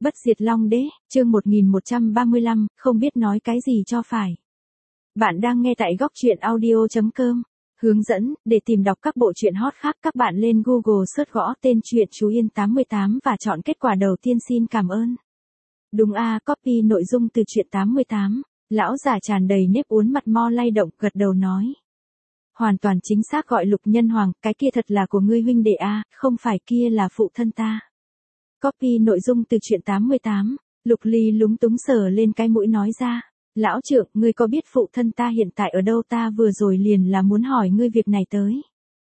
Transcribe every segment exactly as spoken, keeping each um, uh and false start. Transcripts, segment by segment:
Bất diệt Long Đế, chương một nghìn một trăm ba mươi lăm, không biết nói cái gì cho phải. Bạn đang nghe tại góc truyện audio chấm com. Hướng dẫn, để tìm đọc các bộ truyện hot khác các bạn lên Google search gõ tên truyện Chú Yên tám mươi tám và chọn kết quả đầu tiên xin cảm ơn. Đúng a, à, copy nội dung từ truyện tám mươi tám, lão già tràn đầy nếp uốn mặt mo lay động gật đầu nói. Hoàn toàn chính xác gọi Lục Nhân Hoàng, cái kia thật là của ngươi huynh đệ a, à, không phải kia là phụ thân ta. Copy nội dung từ truyện tám mươi tám, Lục Ly lúng túng sờ lên cái mũi nói ra, lão trượng, ngươi có biết phụ thân ta hiện tại ở đâu, ta vừa rồi liền là muốn hỏi ngươi việc này tới.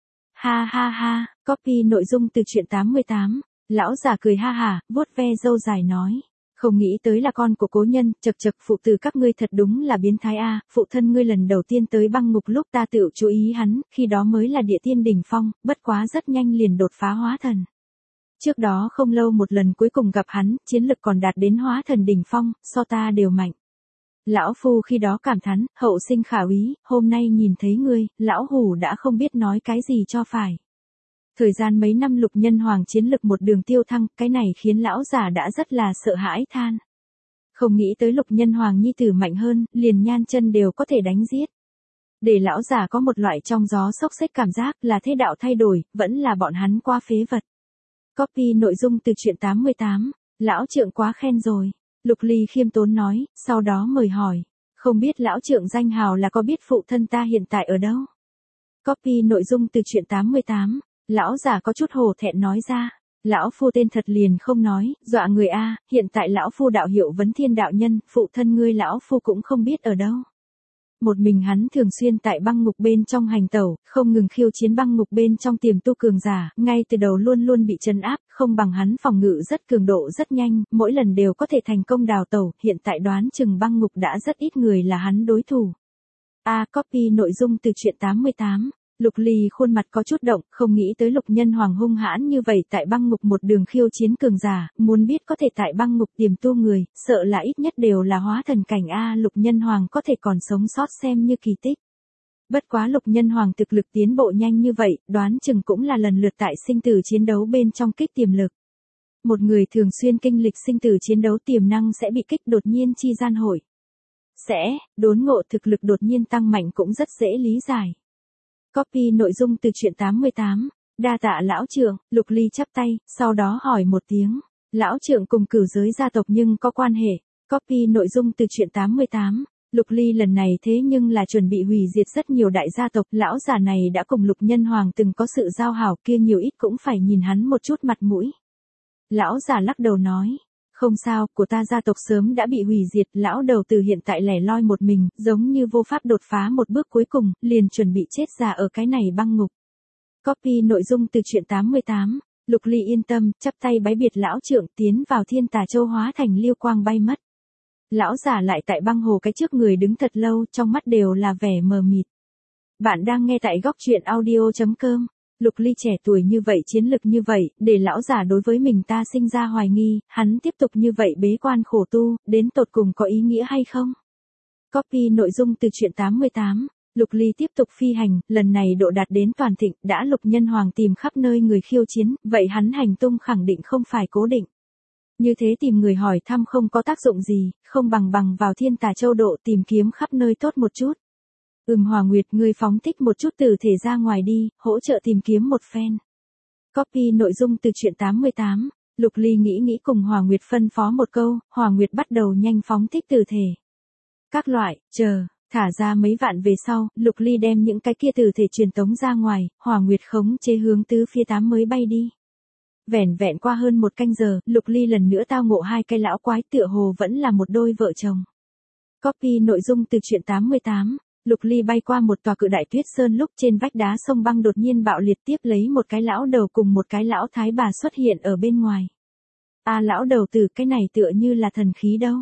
Ha ha ha, copy nội dung từ truyện tám mươi tám, lão già cười ha hả, vuốt ve râu dài nói, không nghĩ tới là con của cố nhân, chật chật phụ tử các ngươi thật đúng là biến thái a, phụ thân ngươi lần đầu tiên tới băng ngục lúc ta tự chú ý hắn, khi đó mới là địa tiên đỉnh phong, bất quá rất nhanh liền đột phá hóa thần. Trước đó không lâu một lần cuối cùng gặp hắn, chiến lực còn đạt đến hóa thần đỉnh phong, so ta đều mạnh. Lão phu khi đó cảm thán, hậu sinh khả úy, hôm nay nhìn thấy ngươi, lão hủ đã không biết nói cái gì cho phải. Thời gian mấy năm Lục Nhân Hoàng chiến lực một đường tiêu thăng, cái này khiến lão già đã rất là sợ hãi than. Không nghĩ tới Lục Nhân Hoàng nhi tử mạnh hơn, liền nhan chân đều có thể đánh giết. Để lão già có một loại trong gió xốc xếch cảm giác là thế đạo thay đổi, vẫn là bọn hắn qua phế vật. Copy nội dung từ truyện tám mươi tám, lão trượng quá khen rồi. Lục Ly khiêm tốn nói, sau đó mời hỏi, không biết lão trượng danh hào là có biết phụ thân ta hiện tại ở đâu? Copy nội dung từ truyện tám mươi tám, lão già có chút hổ thẹn nói ra, lão phu tên thật liền không nói, dọa người a, hiện tại lão phu đạo hiệu Vấn Thiên đạo nhân, phụ thân ngươi lão phu cũng không biết ở đâu. Một mình hắn thường xuyên tại băng ngục bên trong hành tẩu, không ngừng khiêu chiến băng ngục bên trong tiềm tu cường giả, ngay từ đầu luôn luôn bị trấn áp, không bằng hắn phòng ngự rất cường độ rất nhanh, mỗi lần đều có thể thành công đào tẩu, hiện tại đoán chừng băng ngục đã rất ít người là hắn đối thủ. A, à, copy nội dung từ truyện tám mươi tám. Lục Ly khuôn mặt có chút động, không nghĩ tới Lục Nhân Hoàng hung hãn như vậy tại băng ngục một đường khiêu chiến cường giả, muốn biết có thể tại băng ngục tiềm tu người, sợ là ít nhất đều là hóa thần cảnh a, Lục Nhân Hoàng có thể còn sống sót xem như kỳ tích. Bất quá Lục Nhân Hoàng thực lực tiến bộ nhanh như vậy, đoán chừng cũng là lần lượt tại sinh tử chiến đấu bên trong kích tiềm lực. Một người thường xuyên kinh lịch sinh tử chiến đấu tiềm năng sẽ bị kích đột nhiên chi gian hội. Sẽ, đốn ngộ thực lực đột nhiên tăng mạnh cũng rất dễ lý giải. Copy nội dung từ truyện tám mươi tám, đa tạ lão trượng, Lục Ly chắp tay, sau đó hỏi một tiếng, lão trượng cùng cửu giới gia tộc nhưng có quan hệ. Copy nội dung từ truyện tám mươi tám, Lục Ly lần này thế nhưng là chuẩn bị hủy diệt rất nhiều đại gia tộc, lão già này đã cùng Lục Nhân Hoàng từng có sự giao hảo kia nhiều ít cũng phải nhìn hắn một chút mặt mũi. Lão già lắc đầu nói. Không sao, của ta gia tộc sớm đã bị hủy diệt, lão đầu từ hiện tại lẻ loi một mình, giống như vô pháp đột phá một bước cuối cùng, liền chuẩn bị chết già ở cái này băng ngục. Copy nội dung từ truyện tám mươi tám, Lục Ly yên tâm, chắp tay bái biệt lão trượng tiến vào Thiên Tà Châu hóa thành liêu quang bay mất. Lão già lại tại băng hồ cái trước người đứng thật lâu, trong mắt đều là vẻ mờ mịt. Bạn đang nghe tại góc truyện audio chấm com. Lục Ly trẻ tuổi như vậy, chiến lực như vậy, để lão già đối với mình ta sinh ra hoài nghi, hắn tiếp tục như vậy bế quan khổ tu, đến tột cùng có ý nghĩa hay không? Copy nội dung từ truyện tám mươi tám, Lục Ly tiếp tục phi hành, lần này độ đạt đến toàn thịnh, đã Lục Nhân Hoàng tìm khắp nơi người khiêu chiến, vậy hắn hành tung khẳng định không phải cố định. Như thế tìm người hỏi thăm không có tác dụng gì, không bằng bằng vào Thiên Tà Châu độ tìm kiếm khắp nơi tốt một chút. Ừm Hòa Nguyệt, ngươi phóng thích một chút từ thể ra ngoài đi, hỗ trợ tìm kiếm một phen. Copy nội dung từ truyện tám mươi tám, Lục Ly nghĩ nghĩ cùng Hòa Nguyệt phân phó một câu, Hòa Nguyệt bắt đầu nhanh phóng thích từ thể. Các loại, chờ, thả ra mấy vạn về sau, Lục Ly đem những cái kia từ thể truyền tống ra ngoài, Hòa Nguyệt khống chế hướng tứ phía tám mới bay đi. Vẻn vẹn qua hơn một canh giờ, Lục Ly lần nữa tao ngộ hai cái lão quái tựa hồ vẫn là một đôi vợ chồng. Copy nội dung từ truyện tám mươi tám. Lục Ly bay qua một tòa cự đại tuyết sơn lúc trên vách đá sông băng đột nhiên bạo liệt, tiếp lấy một cái lão đầu cùng một cái lão thái bà xuất hiện ở bên ngoài. A à, lão đầu từ cái này tựa như là thần khí đâu.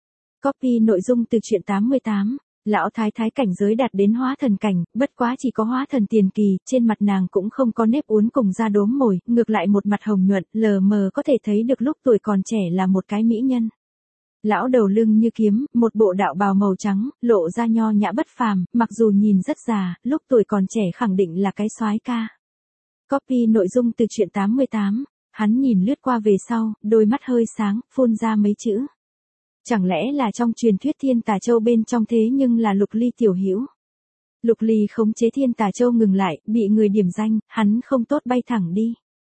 Copy nội dung từ truyện tám mươi tám, lão thái thái cảnh giới đạt đến hóa thần cảnh, bất quá chỉ có hóa thần tiền kỳ, trên mặt nàng cũng không có nếp uốn cùng da đốm mồi, ngược lại một mặt hồng nhuận, lờ mờ có thể thấy được lúc tuổi còn trẻ là một cái mỹ nhân. Lão đầu lưng như kiếm, một bộ đạo bào màu trắng, lộ ra nho nhã bất phàm, mặc dù nhìn rất già, lúc tuổi còn trẻ khẳng định là cái soái ca. Copy nội dung từ truyện tám mươi tám, Hắn nhìn lướt qua về sau, đôi mắt hơi sáng, phun ra mấy chữ. Chẳng lẽ là trong truyền thuyết Thiên Tà Châu bên trong thế nhưng là Lục Ly tiểu hữu. Lục Ly khống chế Thiên Tà Châu ngừng lại, bị người điểm danh, hắn không tốt bay thẳng đi.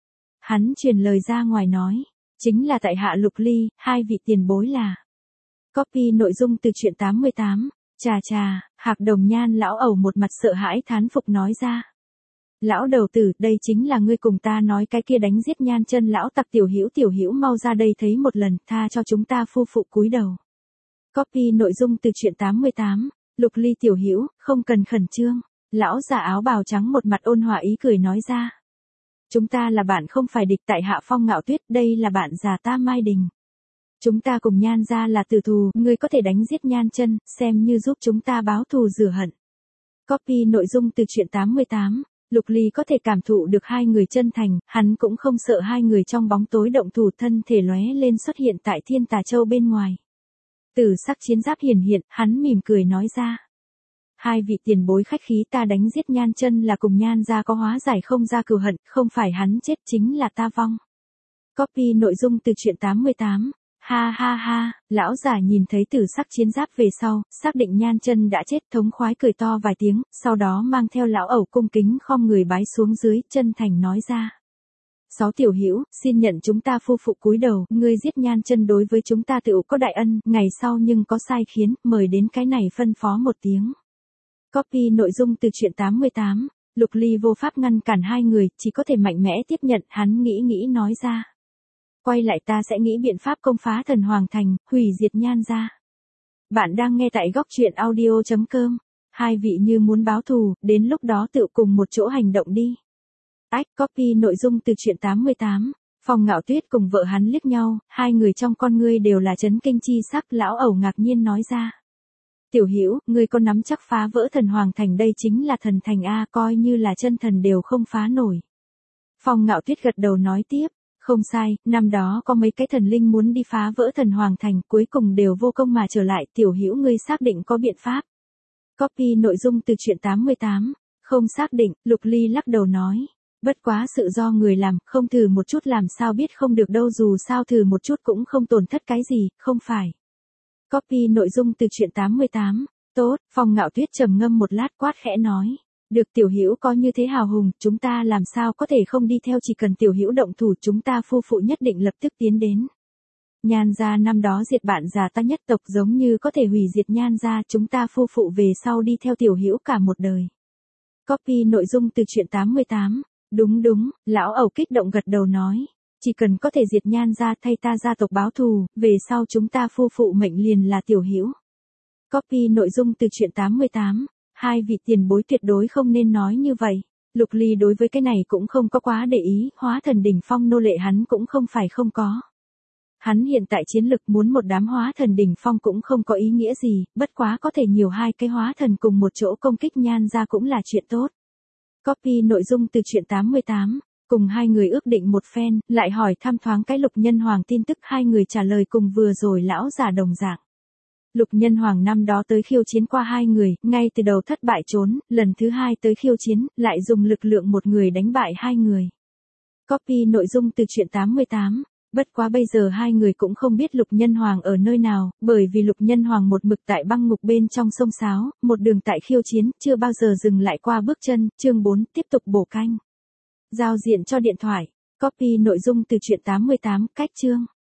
Hắn truyền lời ra ngoài nói, chính là tại hạ Lục Ly, hai vị tiền bối là. Copy nội dung từ truyện tám mươi tám, chà chà, Hạc Đồng Nhan lão ẩu một mặt sợ hãi thán phục nói ra. Lão đầu tử, đây chính là ngươi cùng ta nói cái kia đánh giết Nhan chân lão tặc tiểu hữu tiểu hữu mau ra đây thấy một lần, tha cho chúng ta phu phụ cúi đầu. Copy nội dung từ truyện tám mươi tám, Lục Ly tiểu hữu, không cần khẩn trương. Lão già áo bào trắng một mặt ôn hòa ý cười nói ra. Chúng ta là bạn không phải địch, tại hạ Phong Ngạo Tuyết, đây là bạn già ta Mai Đình. Chúng ta cùng Nhan gia là tử thù, ngươi có thể đánh giết Nhan chân, xem như giúp chúng ta báo thù rửa hận. Copy nội dung từ truyện tám mươi tám, Lục Ly có thể cảm thụ được hai người chân thành, hắn cũng không sợ hai người trong bóng tối động thủ, thân thể lóe lên xuất hiện tại Thiên Tà Châu bên ngoài. Tử sắc chiến giáp hiển hiện, hắn mỉm cười nói ra. Hai vị tiền bối khách khí, ta đánh giết Nhan chân là cùng Nhan gia có hóa giải không ra cừu hận, không phải hắn chết chính là ta vong. Copy nội dung từ truyện tám mươi tám. Ha ha ha, lão già nhìn thấy tử sắc chiến giáp về sau, xác định Nhan chân đã chết, thống khoái cười to vài tiếng, sau đó mang theo lão ẩu cung kính khom người bái xuống dưới, chân thành nói ra. Sáu tiểu hữu, xin nhận chúng ta phu phụ cúi đầu, ngươi giết Nhan chân đối với chúng ta tựu có đại ân, ngày sau nhưng có sai khiến, mời đến cái này phân phó một tiếng. Copy nội dung từ truyện tám mươi tám, Lục Ly vô pháp ngăn cản hai người, chỉ có thể mạnh mẽ tiếp nhận, hắn nghĩ nghĩ nói ra. Quay lại ta sẽ nghĩ biện pháp công phá Thần Hoàng Thành, hủy diệt Nhan gia. Bạn đang nghe tại góc truyện audio chấm com. Hai vị như muốn báo thù, đến lúc đó tự cùng một chỗ hành động đi. Ách, copy nội dung từ truyện tám mươi tám. Phong Ngạo Tuyết cùng vợ hắn liếc nhau, hai người trong con ngươi đều là chấn kinh chi sắc, lão ẩu ngạc nhiên nói ra. Tiểu hữu, ngươi có nắm chắc phá vỡ Thần Hoàng Thành, đây chính là thần thành A, coi như là chân thần đều không phá nổi. Phong Ngạo Tuyết gật đầu nói tiếp. Không sai, năm đó có mấy cái thần linh muốn đi phá vỡ Thần Hoàng Thành, cuối cùng đều vô công mà trở lại, tiểu hữu ngươi xác định có biện pháp. Copy nội dung từ truyện tám mươi tám, không xác định, Lục Ly lắc đầu nói. Bất quá sự do người làm, không thử một chút làm sao biết không được đâu, dù sao thử một chút cũng không tổn thất cái gì, không phải. Copy nội dung từ truyện tám mươi tám, tốt, Phong Ngạo Tuyết trầm ngâm một lát quát khẽ nói. Được tiểu hữu có như thế hào hùng, chúng ta làm sao có thể không đi theo, chỉ cần tiểu hữu động thủ chúng ta phu phụ nhất định lập tức tiến đến. Nhan gia năm đó diệt bạn già ta nhất tộc, giống như có thể hủy diệt Nhan gia, chúng ta phu phụ về sau đi theo tiểu hữu cả một đời. Copy nội dung từ truyện tám mươi tám, đúng đúng, lão ẩu kích động gật đầu nói. Chỉ cần có thể diệt Nhan gia thay ta gia tộc báo thù, về sau chúng ta phu phụ mệnh liền là tiểu hữu. Copy nội dung từ truyện tám mươi tám. Hai vị tiền bối tuyệt đối không nên nói như vậy. Lục Ly đối với cái này cũng không có quá để ý, hóa thần đỉnh phong nô lệ hắn cũng không phải không có. Hắn hiện tại chiến lực muốn một đám hóa thần đỉnh phong cũng không có ý nghĩa gì, bất quá có thể nhiều hai cái hóa thần cùng một chỗ công kích Nhan gia cũng là chuyện tốt. Copy nội dung từ truyện tám mươi tám, cùng hai người ước định một phen, lại hỏi thăm thoáng cái Lục Nhân Hoàng tin tức, hai người trả lời cùng vừa rồi lão giả đồng dạng. Lục Nhân Hoàng năm đó tới khiêu chiến qua hai người, ngay từ đầu thất bại trốn, lần thứ hai tới khiêu chiến, lại dùng lực lượng một người đánh bại hai người. Copy nội dung từ truyện tám mươi tám, bất quá bây giờ hai người cũng không biết Lục Nhân Hoàng ở nơi nào, bởi vì Lục Nhân Hoàng một mực tại băng ngục bên trong sông Sáo, một đường tại khiêu chiến, chưa bao giờ dừng lại qua bước chân, chương bốn, tiếp tục bổ canh. Giao diện cho điện thoại, copy nội dung từ truyện tám mươi tám, cách chương.